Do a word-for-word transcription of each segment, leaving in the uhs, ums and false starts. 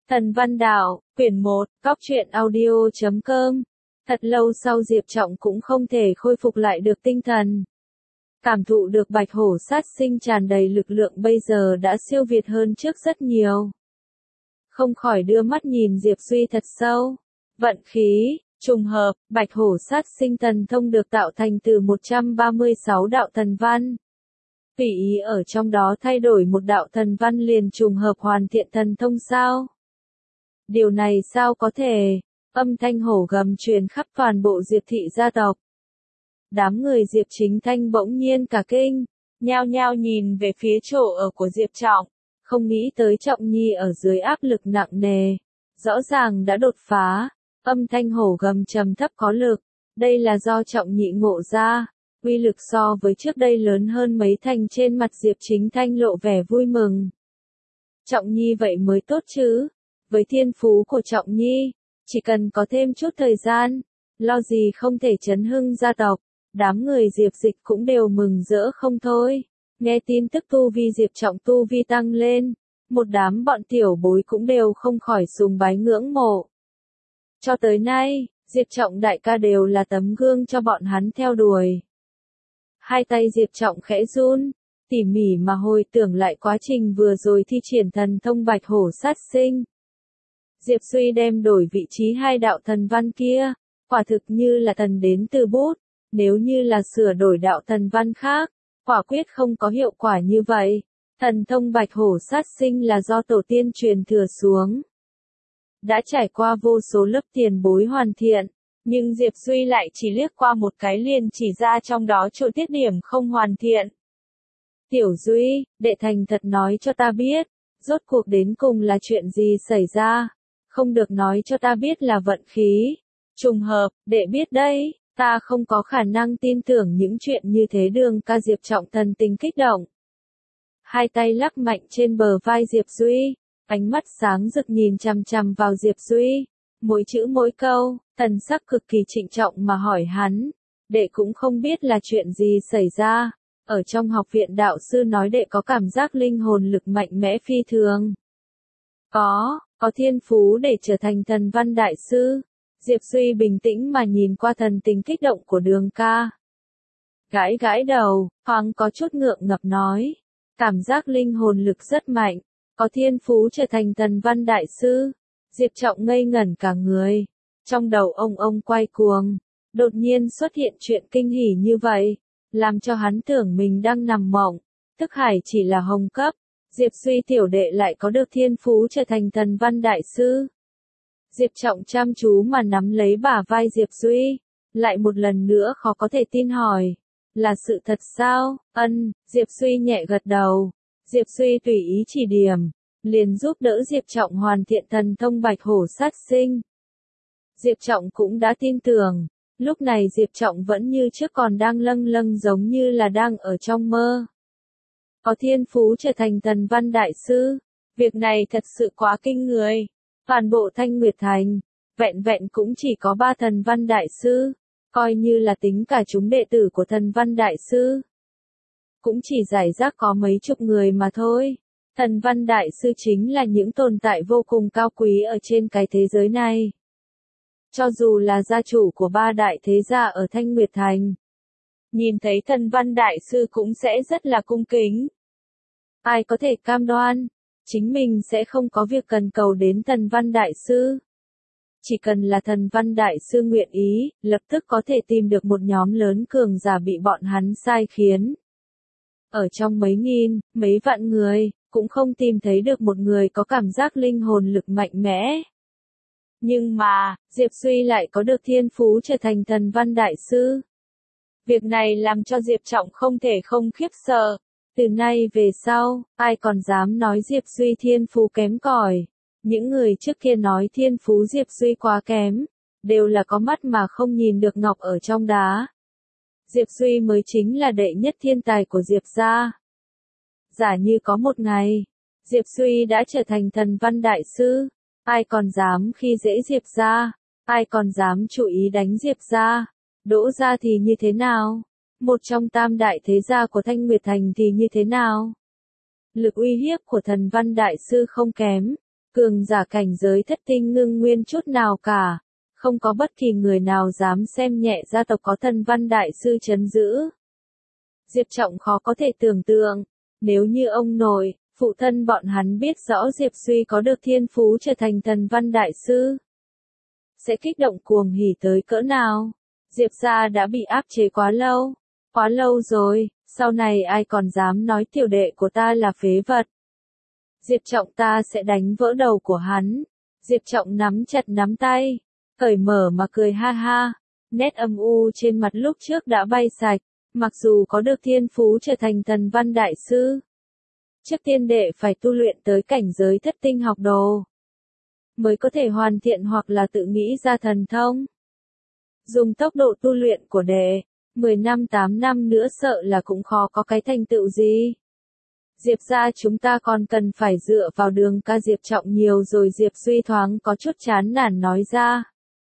Thần Văn Đạo, quyển một, cóc truyện audio chấm com. Thật lâu sau Diệp Trọng cũng không thể khôi phục lại được tinh thần. Cảm thụ được bạch hổ sát sinh tràn đầy lực lượng bây giờ đã siêu việt hơn trước rất nhiều. Không khỏi đưa mắt nhìn Diệp Duy thật sâu. Vận khí, trùng hợp, bạch hổ sát sinh thần thông được tạo thành từ một trăm ba mươi sáu đạo thần văn. Tùy ý ở trong đó thay đổi một đạo thần văn liền trùng hợp hoàn thiện thần thông sao? Điều này sao có thể? Âm thanh hổ gầm truyền khắp toàn bộ Diệp thị gia tộc. Đám người Diệp Chính Thanh bỗng nhiên cả kinh, nhao nhao nhìn về phía chỗ ở của Diệp Trọng, không nghĩ tới Trọng Nhi ở dưới áp lực nặng nề, rõ ràng đã đột phá. Âm thanh hổ gầm trầm thấp có lực, đây là do Trọng Nhị ngộ ra, uy lực so với trước đây lớn hơn mấy thành. Trên mặt Diệp Chính Thanh lộ vẻ vui mừng. Trọng Nhi vậy mới tốt chứ, với thiên phú của Trọng Nhi, chỉ cần có thêm chút thời gian, lo gì không thể chấn hưng gia tộc. Đám người Diệp Dịch cũng đều mừng rỡ không thôi, nghe tin tức tu vi Diệp Trọng tu vi tăng lên, một đám bọn tiểu bối cũng đều không khỏi sùng bái ngưỡng mộ. Cho tới nay, Diệp Trọng đại ca đều là tấm gương cho bọn hắn theo đuổi. Hai tay Diệp Trọng khẽ run, tỉ mỉ mà hồi tưởng lại quá trình vừa rồi thi triển thần thông bạch hổ sát sinh. Diệp Duy đem đổi vị trí hai đạo thần văn kia, quả thực như là thần đến từ bút, nếu như là sửa đổi đạo thần văn khác, quả quyết không có hiệu quả như vậy. Thần thông bạch hổ sát sinh là do tổ tiên truyền thừa xuống. Đã trải qua vô số lớp tiền bối hoàn thiện, nhưng Diệp Duy lại chỉ liếc qua một cái liền chỉ ra trong đó chỗ tiết điểm không hoàn thiện. Tiểu Duy, đệ thành thật nói cho ta biết, rốt cuộc đến cùng là chuyện gì xảy ra, không được nói cho ta biết là vận khí, trùng hợp, đệ biết đấy, ta không có khả năng tin tưởng những chuyện như thế. Đường ca Diệp Trọng thần tình kích động. Hai tay lắc mạnh trên bờ vai Diệp Duy, ánh mắt sáng rực nhìn chằm chằm vào Diệp Duy, mỗi chữ mỗi câu, thần sắc cực kỳ trịnh trọng mà hỏi hắn, đệ cũng không biết là chuyện gì xảy ra, ở trong học viện đạo sư nói đệ có cảm giác linh hồn lực mạnh mẽ phi thường. Có, có thiên phú để trở thành thần văn đại sư. Diệp Duy bình tĩnh mà nhìn qua thần tình kích động của Đường ca. Gãi gãi đầu, thoáng có chút ngượng ngập nói, cảm giác linh hồn lực rất mạnh, có thiên phú trở thành thần văn đại sư. Diệp Trọng ngây ngẩn cả người, trong đầu ông ông quay cuồng, đột nhiên xuất hiện chuyện kinh hỉ như vậy, làm cho hắn tưởng mình đang nằm mộng, thức hải chỉ là hồng cấp, Diệp Duy tiểu đệ lại có được thiên phú trở thành thần văn đại sư. Diệp Trọng chăm chú mà nắm lấy bả vai Diệp Duy, lại một lần nữa khó có thể tin hỏi, là sự thật sao? Ân, Diệp Duy nhẹ gật đầu, Diệp Duy tùy ý chỉ điểm, liền giúp đỡ Diệp Trọng hoàn thiện thần thông bạch hổ sát sinh. Diệp Trọng cũng đã tin tưởng, lúc này Diệp Trọng vẫn như trước còn đang lâng lâng giống như là đang ở trong mơ. Có thiên phú trở thành thần văn đại sư, việc này thật sự quá kinh người. Toàn bộ Thanh Nguyệt Thành, vẹn vẹn cũng chỉ có ba thần văn đại sư, coi như là tính cả chúng đệ tử của thần văn đại sư. Cũng chỉ giải rác có mấy chục người mà thôi. Thần văn đại sư chính là những tồn tại vô cùng cao quý ở trên cái thế giới này. Cho dù là gia chủ của ba đại thế gia ở Thanh Nguyệt Thành, nhìn thấy thần văn đại sư cũng sẽ rất là cung kính. Ai có thể cam đoan chính mình sẽ không có việc cần cầu đến thần văn đại sư. Chỉ cần là thần văn đại sư nguyện ý, lập tức có thể tìm được một nhóm lớn cường giả bị bọn hắn sai khiến. Ở trong mấy nghìn, mấy vạn người, cũng không tìm thấy được một người có cảm giác linh hồn lực mạnh mẽ. Nhưng mà, Diệp Duy lại có được thiên phú trở thành thần văn đại sư. Việc này làm cho Diệp Trọng không thể không khiếp sợ. Từ nay về sau, ai còn dám nói Diệp Duy thiên phú kém cỏi. Những người trước kia nói thiên phú Diệp Duy quá kém, đều là có mắt mà không nhìn được ngọc ở trong đá. Diệp Duy mới chính là đệ nhất thiên tài của Diệp gia. Giả như có một ngày, Diệp Duy đã trở thành thần văn đại sư, ai còn dám khi dễ Diệp gia, ai còn dám chú ý đánh Diệp gia, Đỗ gia thì như thế nào? Một trong tam đại thế gia của Thanh Nguyệt Thành thì như thế nào? Lực uy hiếp của thần văn đại sư không kém, Cường giả cảnh giới thất tinh ngưng nguyên chút nào cả. Không có bất kỳ người nào dám xem nhẹ gia tộc có thần văn đại sư trấn giữ. Diệp Trọng khó có thể tưởng tượng, nếu như ông nội, phụ thân bọn hắn biết rõ Diệp Suy có được thiên phú trở thành thần văn đại sư, sẽ kích động cuồng hỉ tới cỡ nào. Diệp gia đã bị áp chế quá lâu, quá lâu rồi, sau này ai còn dám nói tiểu đệ của ta là phế vật. Diệp Trọng ta sẽ đánh vỡ đầu của hắn. Diệp Trọng nắm chặt nắm tay, cởi mở mà cười ha ha, nét âm u trên mặt lúc trước đã bay sạch, mặc dù có được thiên phú trở thành thần văn đại sư. Trước tiên đệ phải tu luyện tới cảnh giới thất tinh học đồ, mới có thể hoàn thiện hoặc là tự nghĩ ra thần thông. Dùng tốc độ tu luyện của đệ, mười năm tám năm nữa sợ là cũng khó có cái thành tựu gì. Diệp gia chúng ta còn cần phải dựa vào Đường ca. Diệp Trọng nhiều rồi. Diệp Suy thoáng có chút chán nản nói ra.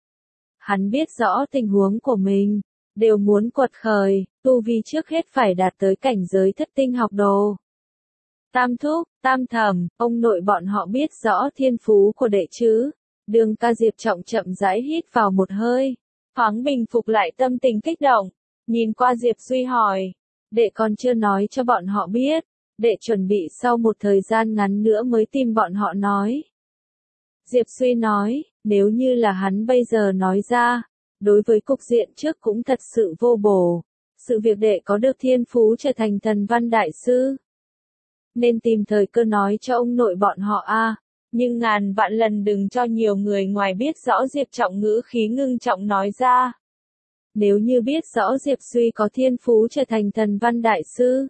Hắn biết rõ tình huống của mình, đều muốn quật khởi, tu vi trước hết phải đạt tới cảnh giới thất tinh học đồ. Tam thúc, tam thẩm, ông nội bọn họ biết rõ thiên phú của đệ chứ. Đường ca. Diệp Trọng chậm rãi hít vào một hơi, thoáng bình phục lại tâm tình kích động, nhìn qua Diệp Suy hỏi, đệ còn chưa nói cho bọn họ biết, đệ chuẩn bị sau một thời gian ngắn nữa mới tìm bọn họ nói. Diệp Suy nói, nếu như là hắn bây giờ nói ra, đối với cục diện trước cũng thật sự vô bổ. Sự việc đệ có được thiên phú trở thành thần văn đại sư, nên tìm thời cơ nói cho ông nội bọn họ a. Nhưng ngàn vạn lần đừng cho nhiều người ngoài biết rõ. Diệp Trọng ngữ khí ngưng trọng nói ra. Nếu như biết rõ Diệp Suy có thiên phú trở thành thần văn đại sư,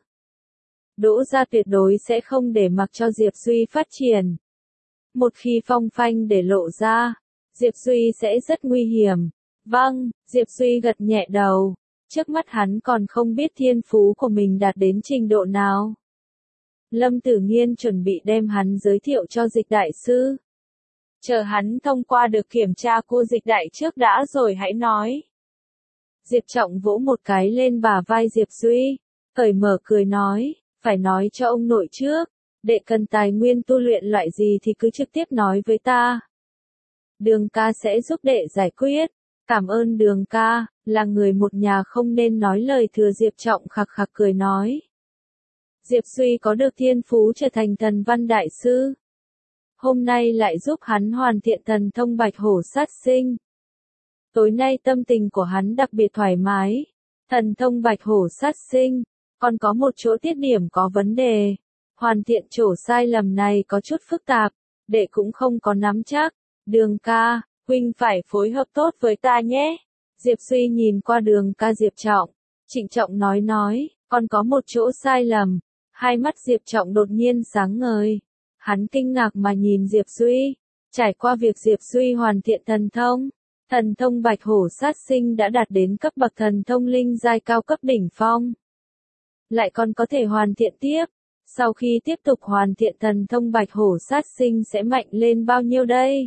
Đỗ gia tuyệt đối sẽ không để mặc cho Diệp Suy phát triển. Một khi phong phanh để lộ ra, Diệp Suy sẽ rất nguy hiểm. Vâng, Diệp Suy gật nhẹ đầu. Trước mắt hắn còn không biết thiên phú của mình đạt đến trình độ nào. Lâm Tử Nghiên chuẩn bị đem hắn giới thiệu cho Dịch đại sư. Chờ hắn thông qua được kiểm tra của Dịch đại trước đã rồi hãy nói. Diệp Trọng vỗ một cái lên bả vai Diệp Suy, cởi mở cười nói, phải nói cho ông nội trước, đệ cần tài nguyên tu luyện loại gì thì cứ trực tiếp nói với ta. Đường ca sẽ giúp đệ giải quyết. Cảm ơn Đường ca, là người một nhà không nên nói lời thừa. Diệp Trọng khặc khặc cười nói. Diệp Suy có được thiên phú trở thành thần văn đại sư, hôm nay lại giúp hắn hoàn thiện thần thông bạch hổ sát sinh. Tối nay tâm tình của hắn đặc biệt thoải mái. Thần thông bạch hổ sát sinh, còn có một chỗ tiết điểm có vấn đề. Hoàn thiện chỗ sai lầm này có chút phức tạp, đệ cũng không có nắm chắc. Đường ca, huynh phải phối hợp tốt với ta nhé. Diệp Suy nhìn qua Đường ca Diệp Trọng, trịnh trọng nói nói, còn có một chỗ sai lầm. Hai mắt Diệp Trọng đột nhiên sáng ngời. Hắn kinh ngạc mà nhìn Diệp Suy. Trải qua việc Diệp Suy hoàn thiện thần thông, thần thông bạch hổ sát sinh đã đạt đến cấp bậc thần thông linh giai cao cấp đỉnh phong. Lại còn có thể hoàn thiện tiếp. Sau khi tiếp tục hoàn thiện thần thông bạch hổ sát sinh sẽ mạnh lên bao nhiêu đây?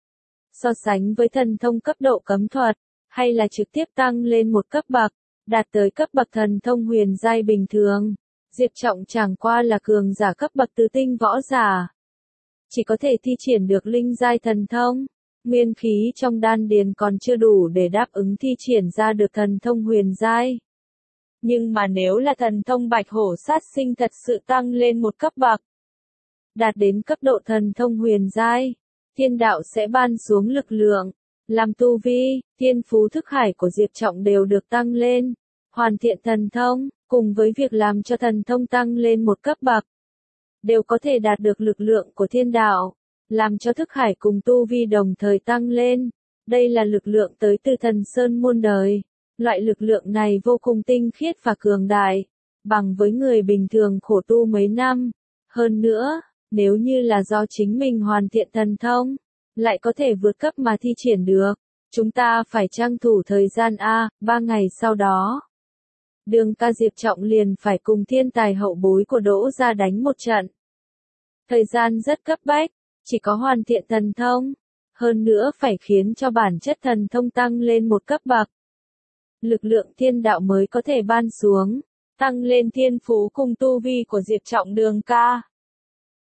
So sánh với thần thông cấp độ cấm thuật, hay là trực tiếp tăng lên một cấp bậc, đạt tới cấp bậc thần thông huyền giai bình thường. Diệp Trọng chẳng qua là cường giả cấp bậc tứ tinh võ giả, chỉ có thể thi triển được linh giai thần thông, nguyên khí trong đan điền còn chưa đủ để đáp ứng thi triển ra được thần thông huyền giai. Nhưng mà nếu là thần thông bạch hổ sát sinh thật sự tăng lên một cấp bậc, đạt đến cấp độ thần thông huyền giai, thiên đạo sẽ ban xuống lực lượng, làm tu vi, thiên phú thức hải của Diệp Trọng đều được tăng lên. Hoàn thiện thần thông, cùng với việc làm cho thần thông tăng lên một cấp bậc, đều có thể đạt được lực lượng của thiên đạo, làm cho thức hải cùng tu vi đồng thời tăng lên. Đây là lực lượng tới từ thần sơn muôn đời. Loại lực lượng này vô cùng tinh khiết và cường đại, bằng với người bình thường khổ tu mấy năm. Hơn nữa, nếu như là do chính mình hoàn thiện thần thông, lại có thể vượt cấp mà thi triển được. Chúng ta phải tranh thủ thời gian A, ba ngày sau đó. Đường ca Diệp Trọng liền phải cùng thiên tài hậu bối của Đỗ gia đánh một trận. Thời gian rất cấp bách, chỉ có hoàn thiện thần thông, hơn nữa phải khiến cho bản chất thần thông tăng lên một cấp bậc. Lực lượng thiên đạo mới có thể ban xuống, tăng lên thiên phú cùng tu vi của Diệp Trọng. Đường ca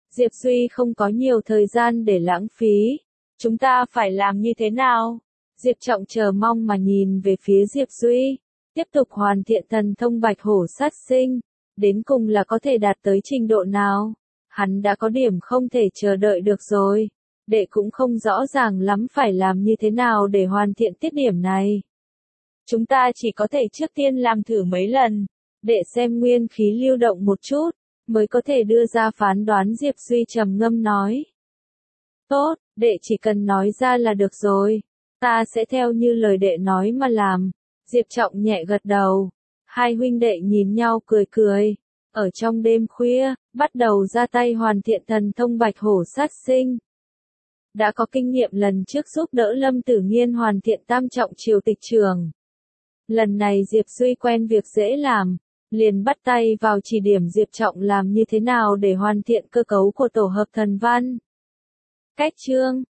Diệp Duy không có nhiều thời gian để lãng phí. Chúng ta phải làm như thế nào? Diệp Trọng chờ mong mà nhìn về phía Diệp Duy. Tiếp tục hoàn thiện thần thông bạch hổ sát sinh. Đến cùng là có thể đạt tới trình độ nào? Hắn đã có điểm không thể chờ đợi được rồi. Đệ cũng không rõ ràng lắm phải làm như thế nào để hoàn thiện tiết điểm này. Chúng ta chỉ có thể trước tiên làm thử mấy lần. Đệ xem nguyên khí lưu động một chút, mới có thể đưa ra phán đoán. Diệp Duy trầm ngâm nói. Tốt, đệ chỉ cần nói ra là được rồi. Ta sẽ theo như lời đệ nói mà làm. Diệp Trọng nhẹ gật đầu. Hai huynh đệ nhìn nhau cười cười. Ở trong đêm khuya, bắt đầu ra tay hoàn thiện thần thông bạch hổ sát sinh. Đã có kinh nghiệm lần trước giúp đỡ Lâm Tử Nghiên hoàn thiện tam trọng triều tịch trường. Lần này Diệp Duy quen việc dễ làm, liền bắt tay vào chỉ điểm Diệp Trọng làm như thế nào để hoàn thiện cơ cấu của tổ hợp thần văn. Cách chương